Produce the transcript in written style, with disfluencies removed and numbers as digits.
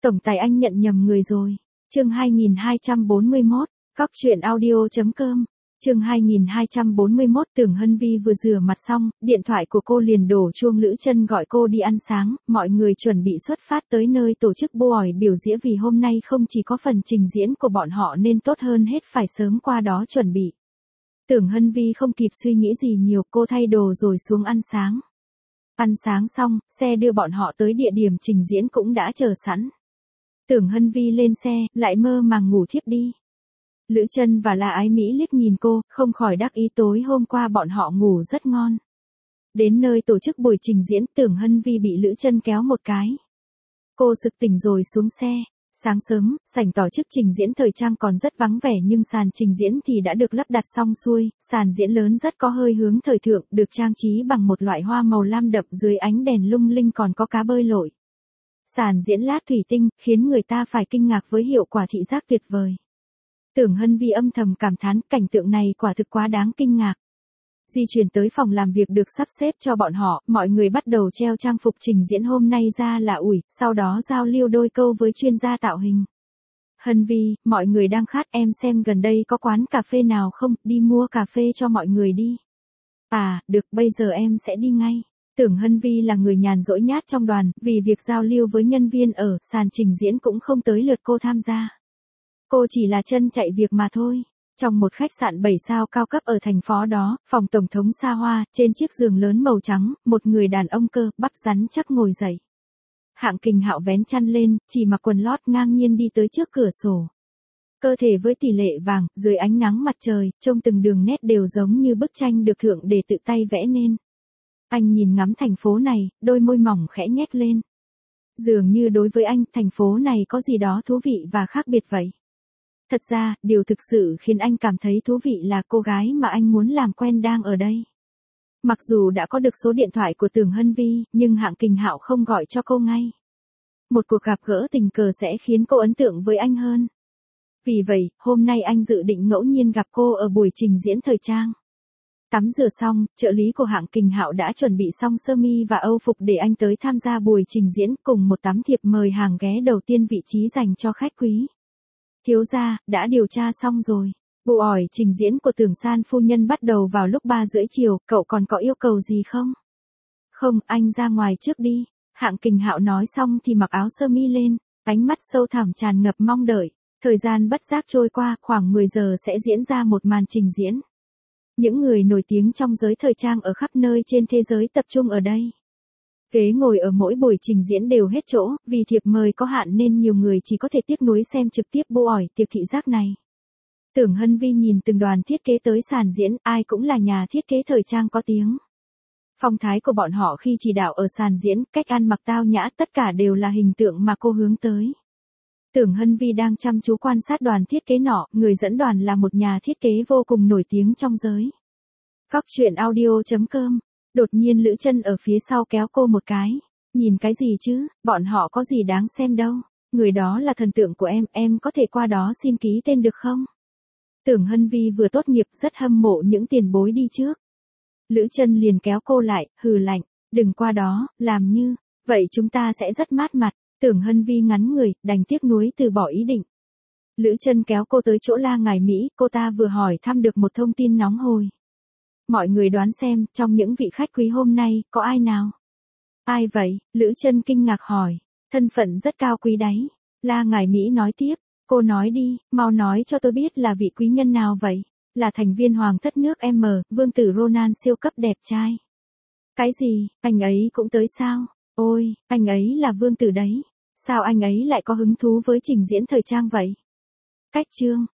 Tổng tài anh nhận nhầm người rồi. Chương 2241, cóc.audio.com. Chương 2241. Tưởng Hân Vi vừa rửa mặt xong, điện thoại của cô liền đổ chuông. Lữ Trân gọi cô đi ăn sáng, mọi người chuẩn bị xuất phát tới nơi tổ chức buổi biểu diễn vì hôm nay không chỉ có phần trình diễn của bọn họ nên tốt hơn hết phải sớm qua đó chuẩn bị. Tưởng Hân Vi không kịp suy nghĩ gì nhiều, cô thay đồ rồi xuống ăn sáng. Ăn sáng xong, xe đưa bọn họ tới địa điểm trình diễn cũng đã chờ sẵn. Tưởng Hân Vi lên xe, lại mơ màng ngủ thiếp đi. Lữ Trân và La Ái Mỹ liếc nhìn cô, không khỏi đắc ý tối hôm qua bọn họ ngủ rất ngon. Đến nơi tổ chức buổi trình diễn, Tưởng Hân Vi bị Lữ Trân kéo một cái. Cô sực tỉnh rồi xuống xe. Sáng sớm, sảnh tổ chức trình diễn thời trang còn rất vắng vẻ nhưng sàn trình diễn thì đã được lắp đặt xong xuôi. Sàn diễn lớn rất có hơi hướng thời thượng, được trang trí bằng một loại hoa màu lam đậm, dưới ánh đèn lung linh còn có cá bơi lội. Sàn diễn lát thủy tinh, khiến người ta phải kinh ngạc với hiệu quả thị giác tuyệt vời. Tưởng Hân Vi âm thầm cảm thán, cảnh tượng này quả thực quá đáng kinh ngạc. Di chuyển tới phòng làm việc được sắp xếp cho bọn họ, mọi người bắt đầu treo trang phục trình diễn hôm nay ra là ủi, sau đó giao lưu đôi câu với chuyên gia tạo hình. Hân Vi, mọi người đang khát, em xem gần đây có quán cà phê nào không, đi mua cà phê cho mọi người đi. À, được, bây giờ em sẽ đi ngay. Tưởng Hân Vi là người nhàn rỗi nhát trong đoàn, vì việc giao lưu với nhân viên ở sàn trình diễn cũng không tới lượt cô tham gia. Cô chỉ là chân chạy việc mà thôi. Trong một khách sạn 7 sao cao cấp ở thành phố đó, phòng tổng thống xa hoa, trên chiếc giường lớn màu trắng, một người đàn ông cơ bắp rắn chắc ngồi dậy. Hạng Kình Hạo vén chăn lên, chỉ mặc quần lót ngang nhiên đi tới trước cửa sổ. Cơ thể với tỷ lệ vàng, dưới ánh nắng mặt trời, trông từng đường nét đều giống như bức tranh được thượng đế tự tay vẽ nên. Anh nhìn ngắm thành phố này, đôi môi mỏng khẽ nhếch lên. Dường như đối với anh, thành phố này có gì đó thú vị và khác biệt vậy. Thật ra, điều thực sự khiến anh cảm thấy thú vị là cô gái mà anh muốn làm quen đang ở đây. Mặc dù đã có được số điện thoại của Tưởng Hân Vi, nhưng Hạng Kình Hạo không gọi cho cô ngay. Một cuộc gặp gỡ tình cờ sẽ khiến cô ấn tượng với anh hơn. Vì vậy, hôm nay anh dự định ngẫu nhiên gặp cô ở buổi trình diễn thời trang. Tắm rửa xong, trợ lý của Hạng Kình Hạo đã chuẩn bị xong sơ mi và âu phục để anh tới tham gia buổi trình diễn, cùng một tấm thiệp mời hàng ghé đầu tiên vị trí dành cho khách quý. Thiếu gia, đã điều tra xong rồi. Buổi trình diễn của Tưởng San phu nhân bắt đầu vào lúc 3:30 chiều, cậu còn có yêu cầu gì không? Không, anh ra ngoài trước đi. Hạng Kình Hạo nói xong thì mặc áo sơ mi lên, ánh mắt sâu thẳm tràn ngập mong đợi. Thời gian bất giác trôi qua, khoảng 10 giờ sẽ diễn ra một màn trình diễn. Những người nổi tiếng trong giới thời trang ở khắp nơi trên thế giới tập trung ở đây. Ghế ngồi ở mỗi buổi trình diễn đều hết chỗ, vì thiệp mời có hạn nên nhiều người chỉ có thể tiếc nuối xem trực tiếp buổi tiệc thị giác này. Tưởng Hân Vi nhìn từng đoàn thiết kế tới sàn diễn, ai cũng là nhà thiết kế thời trang có tiếng. Phong thái của bọn họ khi chỉ đạo ở sàn diễn, cách ăn mặc tao nhã, tất cả đều là hình tượng mà cô hướng tới. Tưởng Hân Vi đang chăm chú quan sát đoàn thiết kế nọ, người dẫn đoàn là một nhà thiết kế vô cùng nổi tiếng trong giới. cóc.audio.com. Đột nhiên Lữ Trân ở phía sau kéo cô một cái. Nhìn cái gì chứ, bọn họ có gì đáng xem đâu. Người đó là thần tượng của em có thể qua đó xin ký tên được không? Tưởng Hân Vi vừa tốt nghiệp rất hâm mộ những tiền bối đi trước. Lữ Trân liền kéo cô lại, hừ lạnh, đừng qua đó, làm như, vậy chúng ta sẽ rất mát mặt. Tưởng Hân Vi ngắn người, đành tiếc nuối từ bỏ ý định. Lữ Trân kéo cô tới chỗ La Ngải Mỹ, cô ta vừa hỏi thăm được một thông tin nóng hổi. Mọi người đoán xem, trong những vị khách quý hôm nay, có ai nào? Ai vậy? Lữ Trân kinh ngạc hỏi. Thân phận rất cao quý đấy. La Ngải Mỹ nói tiếp. Cô nói đi, mau nói cho tôi biết là vị quý nhân nào vậy? Là thành viên hoàng thất nước M, vương tử Ronan siêu cấp đẹp trai. Cái gì, anh ấy cũng tới sao? Ôi, anh ấy là vương tử đấy. Sao anh ấy lại có hứng thú với trình diễn thời trang vậy? Cách chương.